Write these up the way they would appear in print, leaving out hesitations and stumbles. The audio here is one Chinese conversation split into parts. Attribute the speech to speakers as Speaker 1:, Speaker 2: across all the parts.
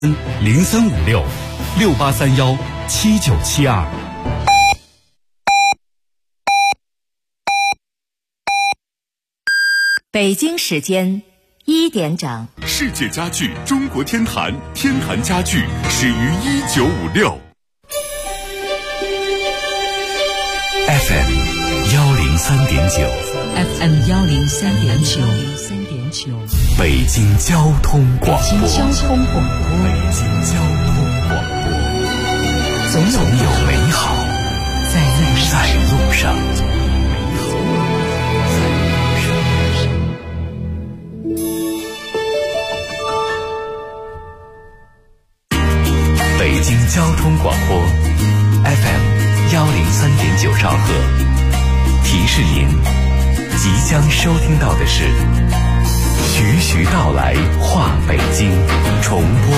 Speaker 1: 035668317972。
Speaker 2: 北京时间1点整。
Speaker 3: 世界家具中国天坛，天坛家具始于1956。
Speaker 1: FM 103.9
Speaker 4: FM 103.9，
Speaker 1: 北京交通广播。
Speaker 4: 北京交通广播，
Speaker 1: 总有美好在路上。北京交通广播 FM 103.9兆赫，提示您即将收听到的是徐徐道来话北京重播。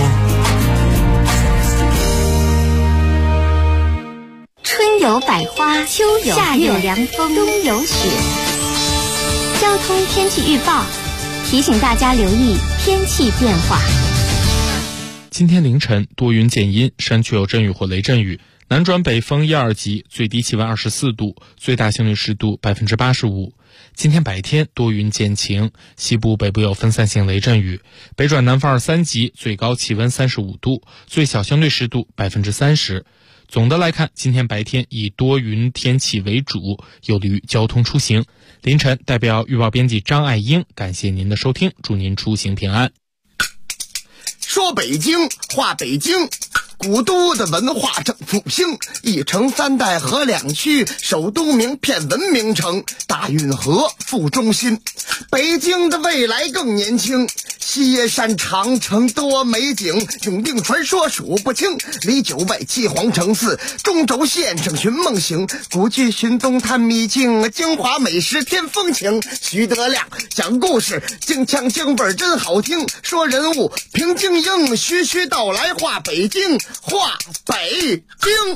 Speaker 5: 春有百花，秋有夏有凉风，冬有雪。交通天气预报提醒大家留意天气变化。
Speaker 6: 今天凌晨多云见阴，山区有阵雨或雷阵雨，南转北风1、2级，最低气温24度，最大相对湿度85%。今天白天多云见晴，西部北部有分散性雷阵雨，北转南风2、3级，最高气温35度，最小相对湿度30%。总的来看，今天白天以多云天气为主，有利于交通出行。凌晨代表预报编辑张爱英，感谢您的收听，祝您出行平安。
Speaker 7: 说北京话北京，古都的文化正复兴，一城三代合两区，首都名片文明城，大运河副中心。北京的未来更年轻，西山长城多美景，永定传说数不清，离九外七皇城寺，中轴线上寻梦行，古剧寻踪探秘境，京华美食添风情。徐德亮讲故事，京腔京味真好听，说人物平京英，徐徐道来话北京，话北京。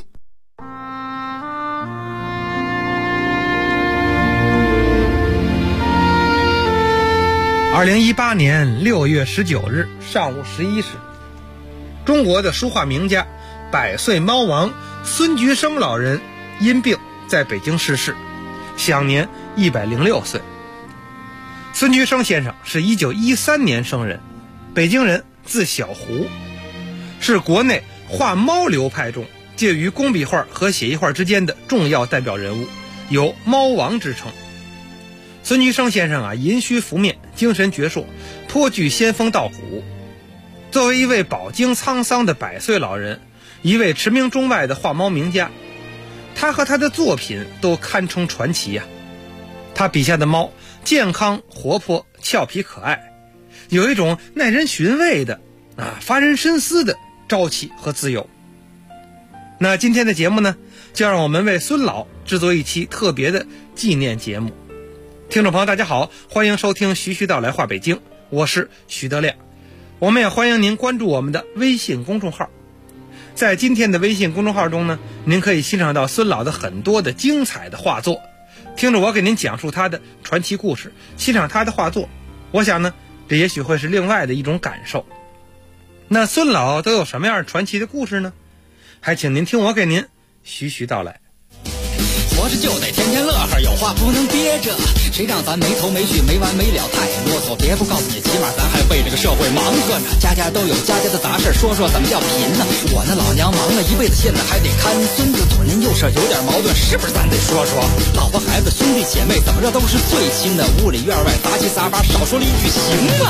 Speaker 8: 2018年6月19日上午11时，中国的书画名家、百岁猫王孙菊生老人因病在北京逝世，享年106岁。孙菊生先生是1913年生人，北京人，字小胡，是国内画猫流派中介于工笔画和写意画之间的重要代表人物，有猫王之称。孙菊生先生银须拂面，精神矍铄，颇具仙风道骨。作为一位饱经沧桑的百岁老人，一位驰名中外的画猫名家，他和他的作品都堪称传奇呀。他笔下的猫健康活泼，俏皮可爱，有一种耐人寻味的发人深思的朝气和自由。那今天的节目呢，就让我们为孙老制作一期特别的纪念节目。听众朋友大家好，欢迎收听徐徐道来话北京，我是徐德亮。我们也欢迎您关注我们的微信公众号。在今天的微信公众号中呢，您可以欣赏到孙老的很多的精彩的画作，听着我给您讲述他的传奇故事，欣赏他的画作，我想呢，这也许会是另外的一种感受。那孙老都有什么样传奇的故事呢？还请您听我给您徐徐道来。
Speaker 9: 活着就得天天乐呵，有话不能憋着，谁让咱没头没绪没完没了太啰嗦。别不告诉你，起码咱还为这个社会忙活着，家家都有家家的杂事，说说怎么叫贫呢？我那老娘忙了一辈子，现在还得看孙子，左邻右舍有点矛盾，是不是咱得说说？老婆孩子兄弟姐妹怎么着都是最亲的，屋里院外杂七杂八，少说了一句行吗？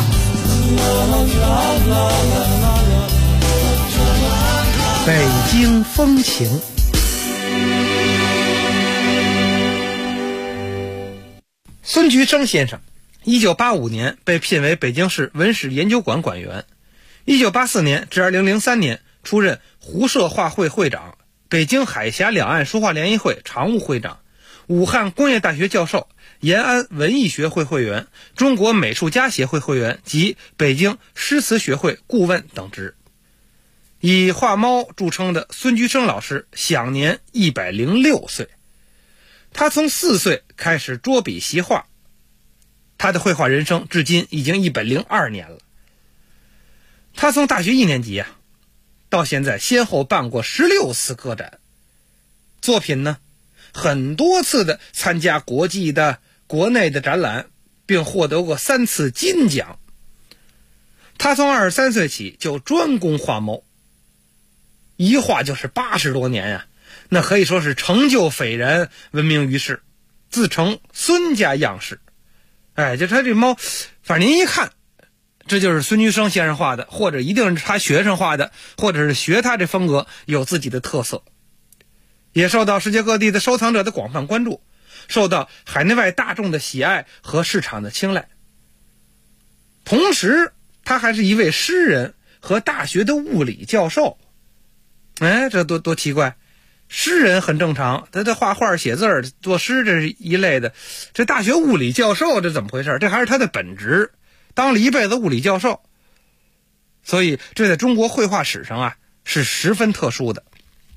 Speaker 8: 北京风情。孙菊生先生1985年被聘为北京市文史研究馆馆员，1984年至2003年出任湖社画会会长，北京海峡两岸书画联谊会常务会长，武汉工业大学教授，延安文艺学会会员，中国美术家协会会员及北京诗词学会顾问等职。以画猫著称的孙菊生老师享年106岁。他从4岁开始捉笔习画，他的绘画人生至今已经102年了。他从大学1年级到现在先后办过16次个展，作品呢很多次的参加国际的、国内的展览，并获得过3次金奖。他从23岁起就专攻画谋，一画就是80多年呀，那可以说是成就斐然，闻名于世，自称孙家样式。就他这猫，反正您一看，这就是孙居生先生画的，或者一定是他学生画的，或者是学他这风格，有自己的特色，也受到世界各地的收藏者的广泛关注，受到海内外大众的喜爱和市场的青睐。同时他还是一位诗人和大学的物理教授。这多奇怪，诗人很正常，他画画写字作诗这是一类的，这大学物理教授这怎么回事？这还是他的本职，当了一辈子物理教授，所以这在中国绘画史上是十分特殊的。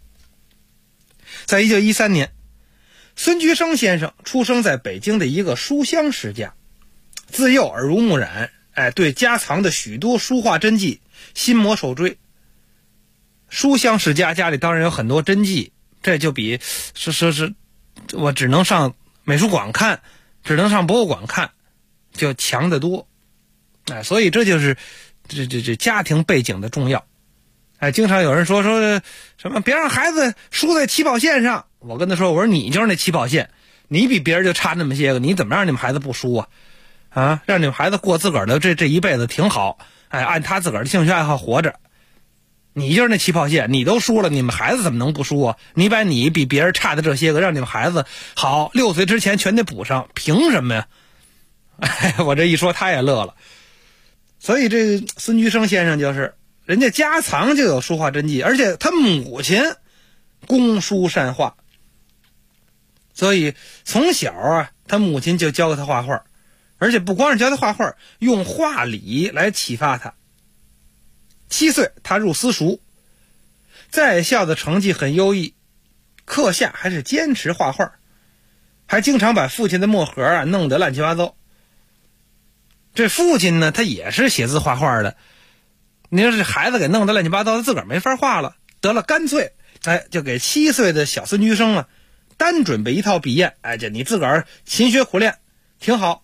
Speaker 8: 在1913年，孙居生先生出生在北京的一个书香世家，自幼耳濡目染，对家藏的许多书画真迹心魔受追。书香世家家里当然有很多真迹，这就比是我只能上美术馆看，只能上博物馆看，就强得多。所以这就是这家庭背景的重要。经常有人说什么别让孩子输在起跑线上，我跟他说，我说你就是那起跑线，你比别人就差那么些个，你怎么让你们孩子不输啊？让你们孩子过自个儿的这一辈子挺好，按他自个儿的兴趣爱好活着。你就是那起跑线，你都输了，你们孩子怎么能不输啊？你把你比别人差的这些个让你们孩子好，6岁之前全得补上，凭什么呀？我这一说他也乐了。所以这孙居生先生就是人家家藏就有书画真迹，而且他母亲工书善画，所以从小他母亲就教他画画，而且不光是教他画画，用画理来启发他。7岁他入私塾，在校的成绩很优异，课下还是坚持画画，还经常把父亲的墨盒弄得乱七八糟。这父亲呢，他也是写字画画的，你说这孩子给弄得乱七八糟，他自个儿没法画了，得了干脆就给7岁的小孙居生单准备一套笔砚，就你自个儿勤学苦练挺好。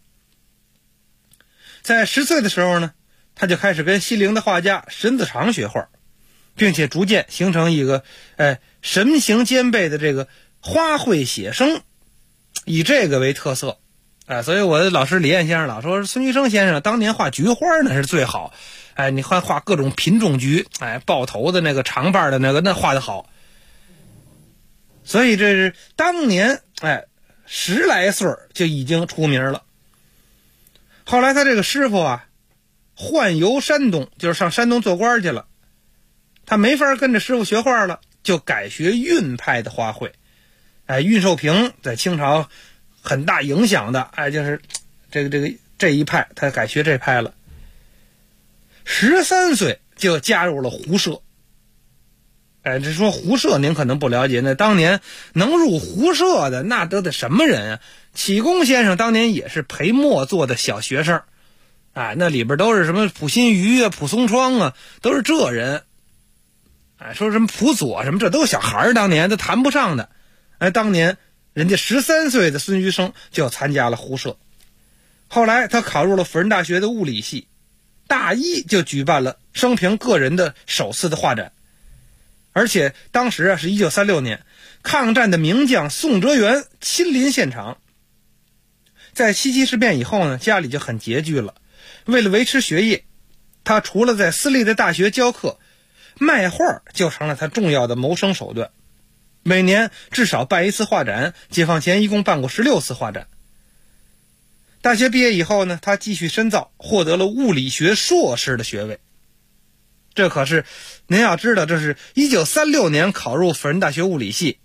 Speaker 8: 在10岁的时候呢，他就开始跟西陵的画家沈子长学画，并且逐渐形成一个神形兼备的这个花卉写生，以这个为特色。所以我的老师李彦先生老说，孙居生先生当年画菊花那是最好，你画各种品种菊，爆头的那个长瓣的那画得好。所以这是当年10来岁就已经出名了。后来他这个师傅宦游山东，就是上山东做官去了，他没法跟着师傅学画了，就改学韵派的花卉。韵寿平在清朝很大影响的，就是这一派，他改学这派了。13岁就加入了胡社。这说胡社您可能不了解，那当年能入胡社的那都得什么人啊？启功先生当年也是裴墨做的小学生，那里边都是什么溥心畬溥松窗都是这人。说什么溥佐什么，这都是小孩当年都谈不上的。当年人家13岁的孙居生就参加了胡社。后来他考入了辅仁大学的物理系，大一就举办了生平个人的首次的画展。而且当时是1936年，抗战的名将宋哲元亲临现场。在七七事变以后呢，家里就很拮据了，为了维持学业，他除了在私立的大学教课，卖画就成了他重要的谋生手段。每年至少办1次画展，解放前一共办过16次画展。大学毕业以后呢，他继续深造，获得了物理学硕士的学位。这可是您要知道，这是1936年考入辅仁大学物理系，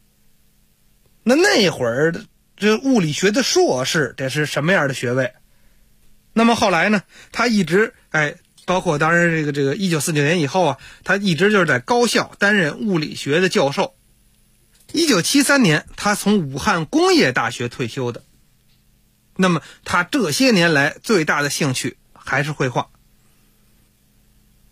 Speaker 8: 那会儿这物理学的硕士得是什么样的学位？那么后来呢，他一直包括当然这个1949年以后他一直就是在高校担任物理学的教授。1973年他从武汉工业大学退休的。那么他这些年来最大的兴趣还是绘画。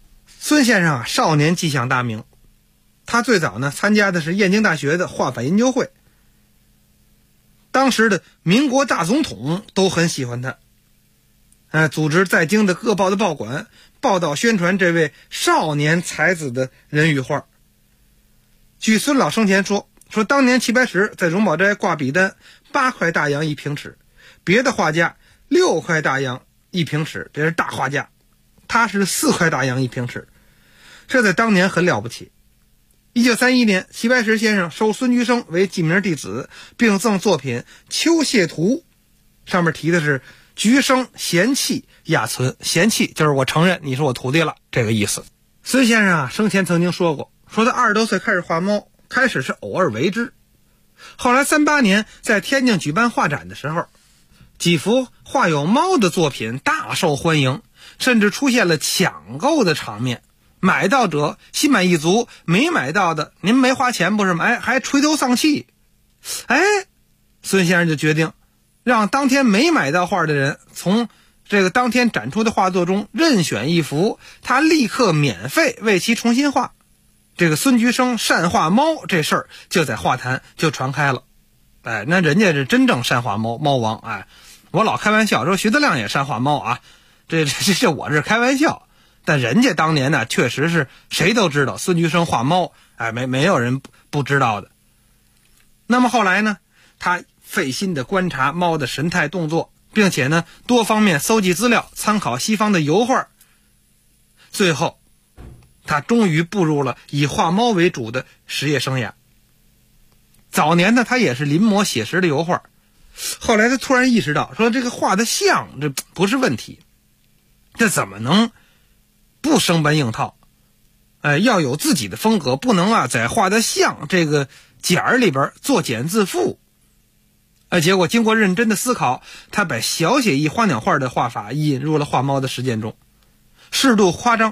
Speaker 8: 孙先生啊，少年即享大名。他最早呢参加的是燕京大学的画反研究会，当时的民国大总统都很喜欢他，组织在京的各报的报馆报道宣传这位少年才子的人与画。据孙老生前说当年齐白石在荣宝斋挂笔单8块大洋1平尺，别的画家6块大洋1平尺，这是大画家，他是4块大洋1平尺，这在当年很了不起。1931年，齐白石先生收孙居生为记名弟子，并赠作品《秋谢图》，上面提的是居生贤气雅存，贤气就是我承认你是我徒弟了这个意思。孙先生啊，生前曾经说过，他20多岁开始画猫，开始是偶尔为之，后来38年在天津举办画展的时候，几幅画有猫的作品大受欢迎，甚至出现了抢购的场面，买到者心满意足，没买到的您没花钱不是吗？还垂头丧气。孙先生就决定让当天没买到画的人从这个当天展出的画作中任选一幅，他立刻免费为其重新画。这个孙居生善画猫这事儿就在画坛就传开了。那人家是真正善画猫，猫王。我老开玩笑说徐德亮也善画猫啊，这我是开玩笑。但人家当年呢，确实是谁都知道孙居生画猫，没有人不知道的。那么后来呢，他费心的观察猫的神态动作，并且呢多方面搜集资料，参考西方的油画，最后他终于步入了以画猫为主的实业生涯。早年呢，他也是临摹写实的油画，后来他突然意识到，说这个画的像这不是问题，这怎么能不生搬硬套？要有自己的风格，不能在画的像这个简儿里边作茧自缚。结果经过认真的思考，他把小写意花鸟画的画法引入了画猫的实践中，适度夸张，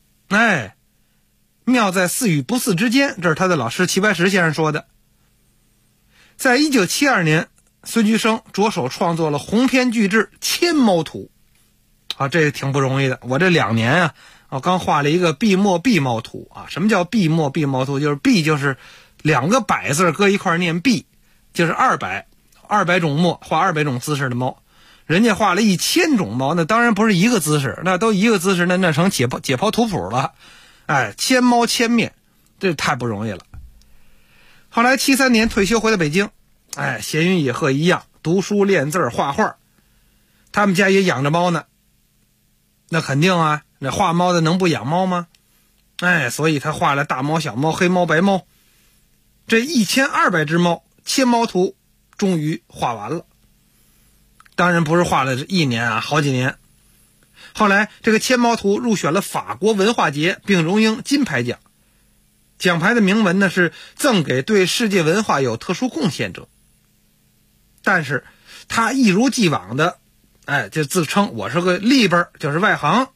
Speaker 8: 妙在似与不似之间，这是他的老师齐白石先生说的。在1972年，孙居生着手创作了鸿篇巨制《千猫图》这个挺不容易的。我这2年我刚画了一个碧墨碧猫图什么叫碧墨碧猫图？就是碧就是2个百字搁一块念，碧就是200种墨，画200种姿势的猫。人家画了1000种猫，那当然不是一个姿势，那都一个姿势，那成解剖图谱了。千猫千面，这太不容易了。后来73年退休回到北京，闲云野鹤一样，读书练字画画。他们家也养着猫呢，那肯定那画猫的能不养猫吗？所以他画了大猫、小猫、黑猫、白猫，这1200只猫，千猫图终于画完了。当然不是画了1年好几年。后来这个千猫图入选了法国文化节，并荣膺金牌奖。奖牌的铭文呢是赠给对世界文化有特殊贡献者。但是他一如既往的就自称我是个里边，就是外行。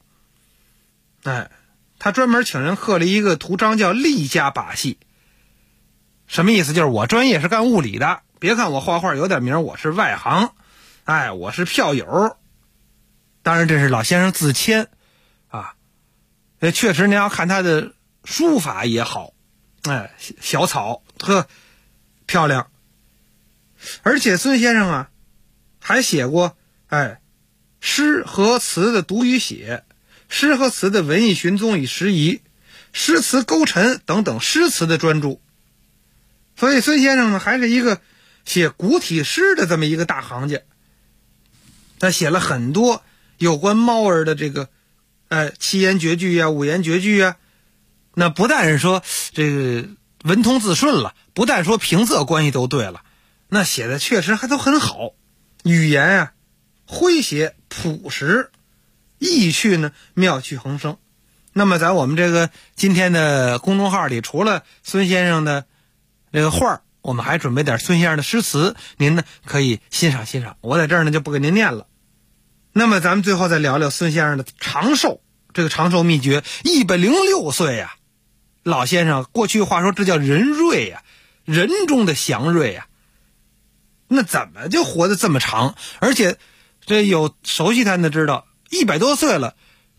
Speaker 8: 他专门请人刻了一个图章叫力家把戏，什么意思？就是我专业是干物理的，别看我画画有点名，我是外行，我是票友。当然这是老先生自谦确实您要看他的书法也好，小草特漂亮。而且孙先生还写过诗和词的读与写，诗和词的文艺寻踪与拾遗，诗词勾陈等等诗词的专著。所以孙先生呢，还是一个写古体诗的这么一个大行家。他写了很多有关猫儿的这个7言绝句5言绝句那不但是说这个文通字顺了，不但说平仄关系都对了，那写的确实还都很好，语言诙谐朴实，意趣呢妙趣横生。那么在我们这个今天的公众号里，除了孙先生的这个画，我们还准备点孙先生的诗词，您呢可以欣赏欣赏，我在这儿呢就不给您念了。那么咱们最后再聊聊孙先生的长寿，这个长寿秘诀，106岁老先生过去话说这叫人瑞人中的祥瑞那怎么就活得这么长？而且这有熟悉他的知道，100多岁了，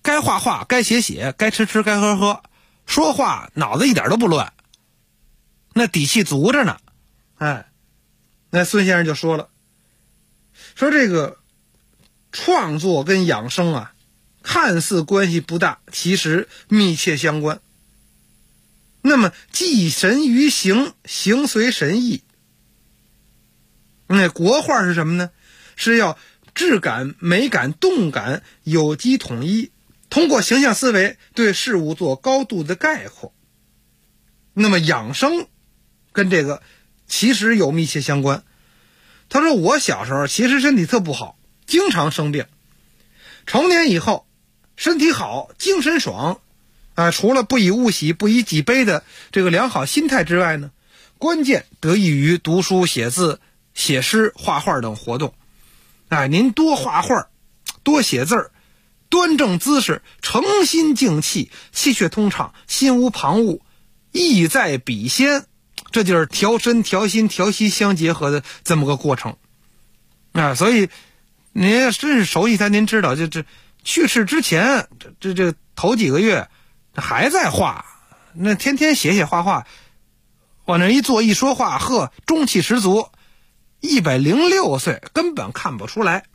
Speaker 8: 该画画，该写写，该吃吃，该喝喝，说话脑子一点都不乱，那底气足着呢。那孙先生就说了，说这个创作跟养生啊，看似关系不大，其实密切相关。那么寄神于形，形随神意。那国画是什么呢？是要质感、美感、动感有机统一，通过形象思维对事物做高度的概括。那么养生跟这个其实有密切相关。他说我小时候其实身体特不好，经常生病，成年以后身体好，精神爽除了不以物喜，不以己悲的这个良好心态之外呢，关键得益于读书写字、写诗、画画等活动。您多画画，多写字，端正姿势，诚心静气，气血通畅，心无旁骛，意在笔先，这就是调身调心调息相结合的这么个过程所以您要真是熟悉他，您知道这去世之前这头几个月还在画，那天天写写画画，往那一坐一说话，呵，中气十足，106岁根本看不出来。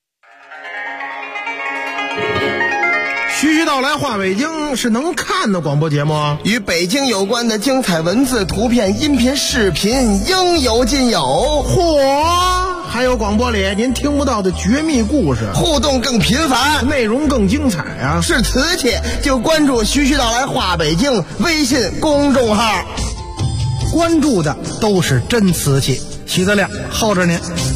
Speaker 10: 徐徐道来话北京是能看的广播节目，
Speaker 7: 与北京有关的精彩文字、图片、音频、视频应有尽有。
Speaker 10: 嚯，还有广播里您听不到的绝密故事，
Speaker 7: 互动更频繁，
Speaker 10: 内容更精彩啊！
Speaker 7: 是瓷器就关注徐徐道来话北京微信公众号，
Speaker 8: 关注的都是真瓷器。徐德亮候着您。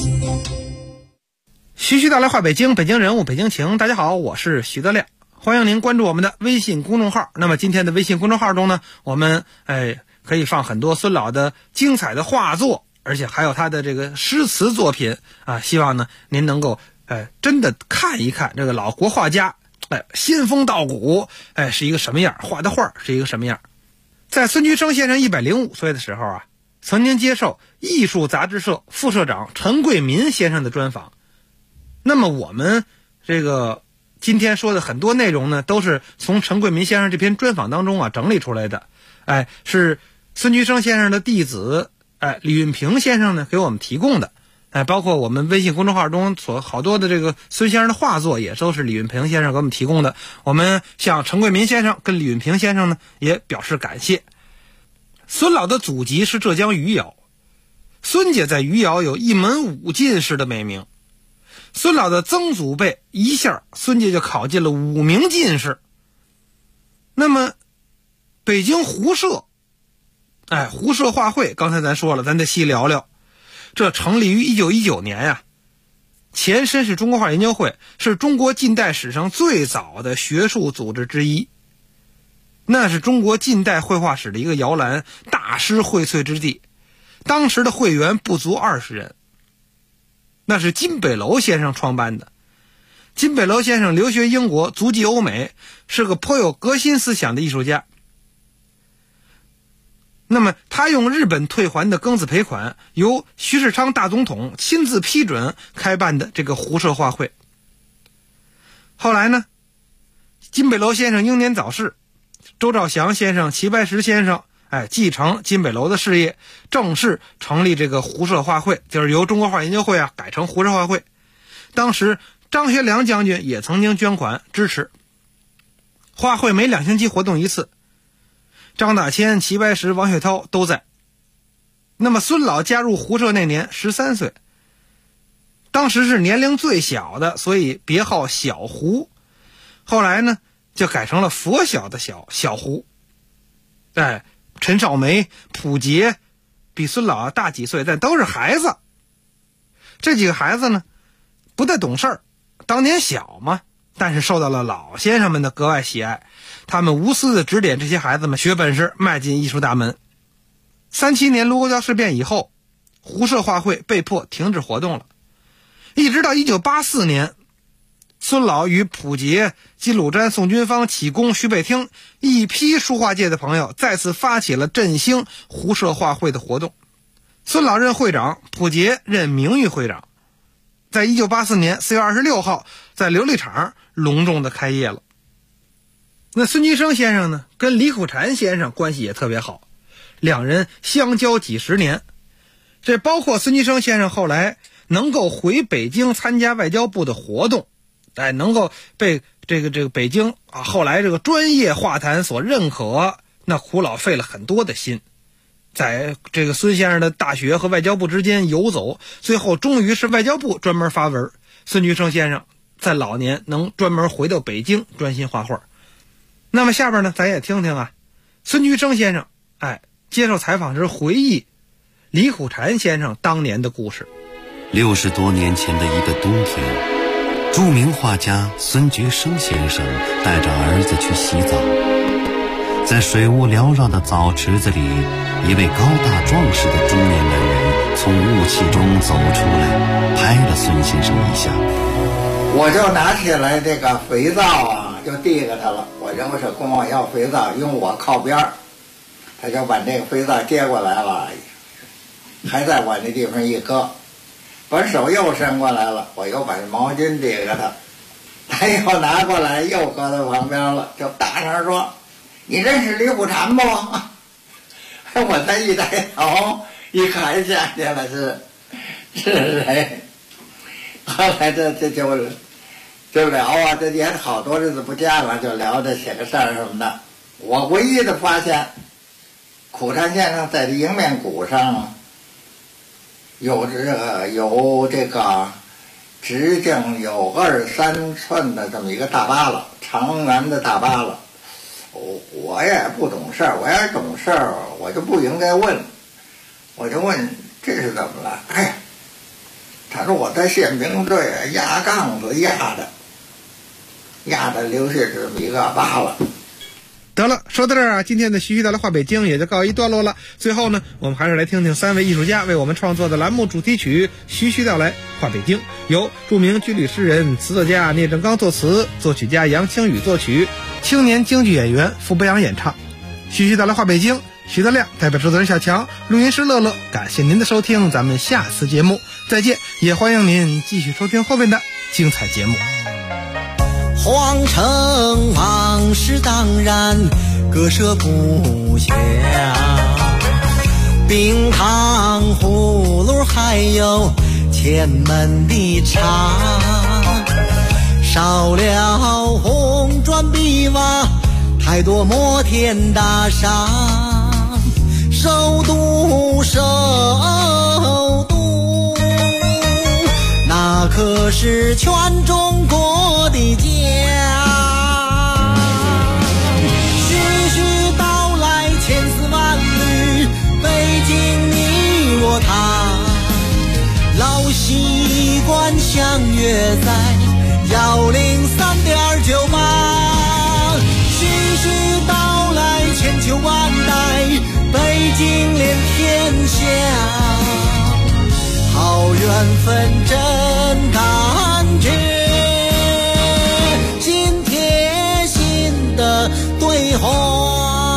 Speaker 8: 徐徐道来话北京，北京人物，北京情。大家好，我是徐德亮，欢迎您关注我们的微信公众号。那么今天的微信公众号中呢，我们可以放很多孙老的精彩的画作，而且还有他的这个诗词作品希望呢您能够真的看一看这个老国画家仙风道骨是一个什么样，画的画是一个什么样。在孙菊生先生105岁的时候曾经接受艺术杂志社副社长陈桂民先生的专访。那么我们这个今天说的很多内容呢，都是从陈桂民先生这篇专访当中整理出来的。是孙菊生先生的弟子李运平先生呢给我们提供的。包括我们微信公众号中好多的这个孙先生的画作也都是李运平先生给我们提供的。我们向陈桂民先生跟李运平先生呢也表示感谢。孙老的祖籍是浙江余姚，孙家在余姚有一门5进士的美名。孙老的曾祖辈一下孙家就考进了5名进士。那么北京胡社胡社画会刚才咱说了，咱得细聊聊。这成立于1919年前身是中国画研究会，是中国近代史上最早的学术组织之一，那是中国近代绘画史的一个摇篮，大师荟萃之地。当时的会员不足20人，那是金北楼先生创办的。金北楼先生留学英国，足迹欧美，是个颇有革新思想的艺术家。那么他用日本退还的庚子赔款，由徐世昌大总统亲自批准开办的这个胡社画会。后来呢，金北楼先生英年早逝，周兆祥先生、齐白石先生继承金北楼的事业，正式成立这个胡社画会，就是由中国画研究会改成胡社画会。当时张学良将军也曾经捐款支持。画会每2星期活动一次，张大千、齐白石、王雪涛都在。那么孙老加入胡社那年13岁，当时是年龄最小的，所以别号小胡。后来呢就改成了佛小的小胡。陈少梅、溥杰比孙老大几岁，但都是孩子。这几个孩子呢不太懂事儿，当年小嘛，但是受到了老先生们的格外喜爱，他们无私的指点这些孩子们学本事，迈进艺术大门。37年卢沟桥事变以后，胡社画会被迫停止活动了，一直到1984年，孙老与溥杰、金鲁瞻、宋君芳、启功、徐贝汀一批书画界的朋友再次发起了振兴胡社画会的活动。孙老任会长，溥杰任名誉会长。在1984年4月26号，在琉璃厂隆重的开业了。 那孙菊生先生呢，跟李苦禅先生关系也特别好，两人相交几十年。这包括孙菊生先生后来能够回北京参加外交部的活动，能够被这个北京后来这个专业画坛所认可，那苦老费了很多的心，在这个孙先生的大学和外交部之间游走，最后终于是外交部专门发文，孙菊生先生在老年能专门回到北京专心画画。那么下边呢，咱也听听孙菊生先生接受采访时回忆李苦禅先生当年的故事。
Speaker 11: 60多年前的一个冬天，著名画家孙菊生先生带着儿子去洗澡，在水雾缭绕的澡池子里，一位高大壮实的中年男人从雾气中走出来，拍了孙先生一下。
Speaker 12: 我就拿起来这个肥皂就递给他了。我认为是跟我要肥皂，因为我靠边，他就把这个肥皂接过来了，还在我那地方一搁，把手又伸过来了，我又把毛巾递给他，他又拿过来又搁在旁边了，就大声说：“你认识李苦禅不？”我再一抬头一看，下去了是谁？后来就聊这也好多日子不见了，就聊这写个事儿什么的。我唯一的发现，苦禅先生在迎面骨上有这个直径有2-3寸的这么一个大疤了，长圆的大疤了。我也不懂事儿，我要是懂事儿，我就不应该问，我就问这是怎么了？他说我在宪兵队压杠子压的留下这么一个疤了。
Speaker 8: 得了，说到这儿今天的徐徐道来话北京也就告一段落了。最后呢，我们还是来听听3位艺术家为我们创作的栏目主题曲《徐徐道来话北京》，由著名军旅诗人、词作家聂正刚作词，作曲家杨清宇作曲，青年京剧演员傅博洋演唱。徐徐道来话北京，徐德亮代表制作人小强，录音师乐乐，感谢您的收听，咱们下次节目再见，也欢迎您继续收听后面的精彩节目。
Speaker 13: 皇城往事当然割舍不下，冰糖葫芦还有前门的茶，少了红砖碧瓦，太多摩天大厦，首都那可是全中国的家。徐徐道来千丝万缕，北京你我他，老习惯相约在103.98。徐徐道来千秋万代，北京连天下，好缘分真感觉，心贴心的对话。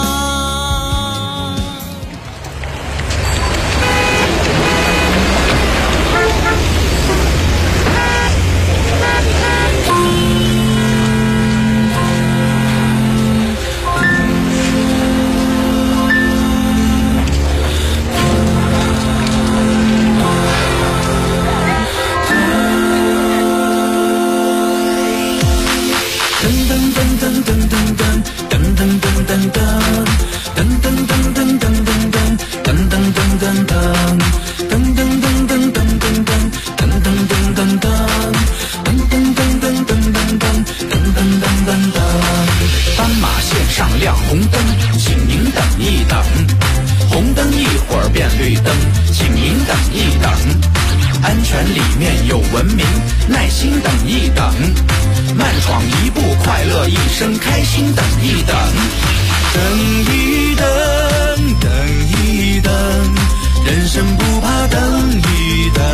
Speaker 9: 斑马线上亮红灯，请您等一等。红灯一会儿变绿灯，请您等一等。安全里面有文明，耐心等一等。慢闯一步，快乐一生，开心等一等。等一等，等一等，人生不怕等一等。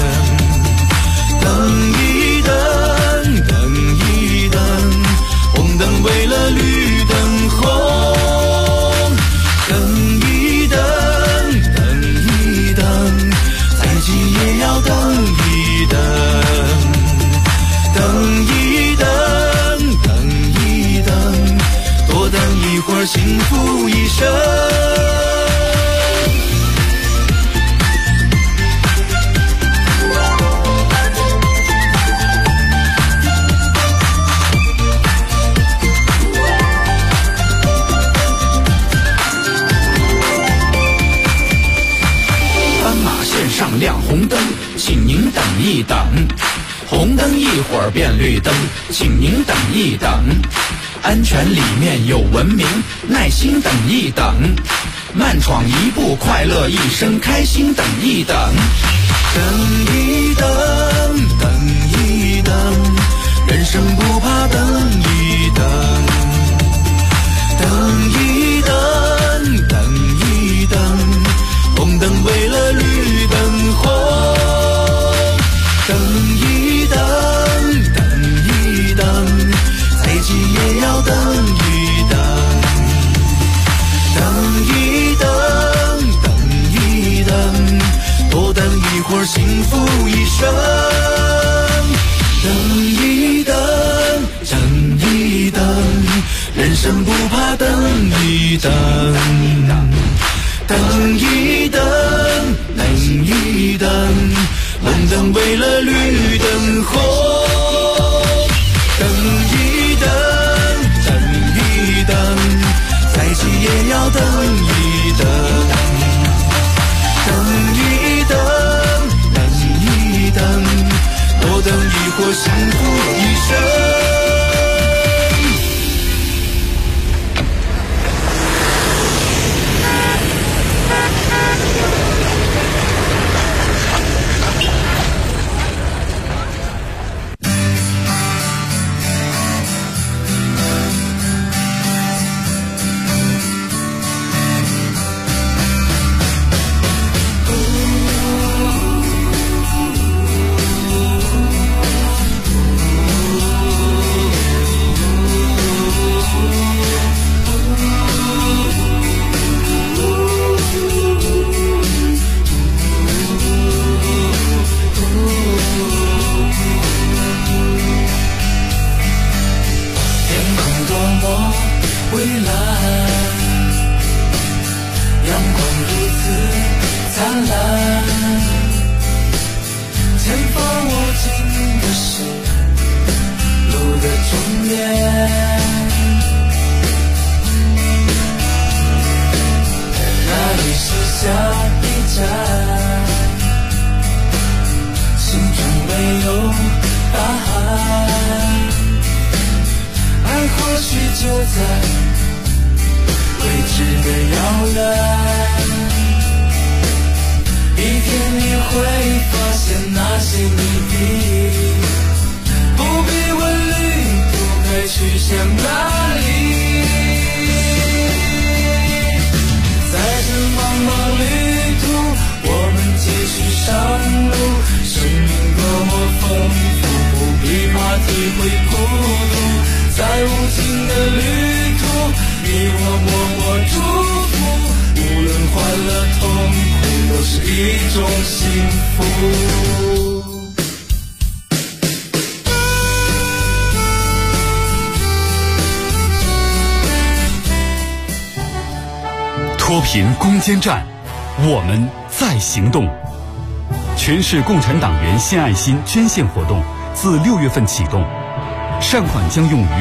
Speaker 9: 等一等，等一等，红灯为了绿灯红。等一等，等一等，再急也要等一等。等一等，等一等， 请您等一等。红灯一会儿变绿灯，请您等一等。安全里面有文明，耐心等一等。慢闯一步，快乐一生，开心等一等。等一等，等一等，人生不怕等一等。等一等，等一等，红灯为了绿灯红。等一等，等一等，再急也要等一等。等一等，等一等，多等一会儿幸福一生。等一等，等一等，人生不怕等一等。等一等，等一等，红灯为了绿灯红。等一等，等一等，再急也要等一等。等一等，等一等，多等一会儿幸福一生。
Speaker 3: 脱贫攻坚战，我们在行动。全市共产党员献爱心捐献活动自6月份启动，善款将用于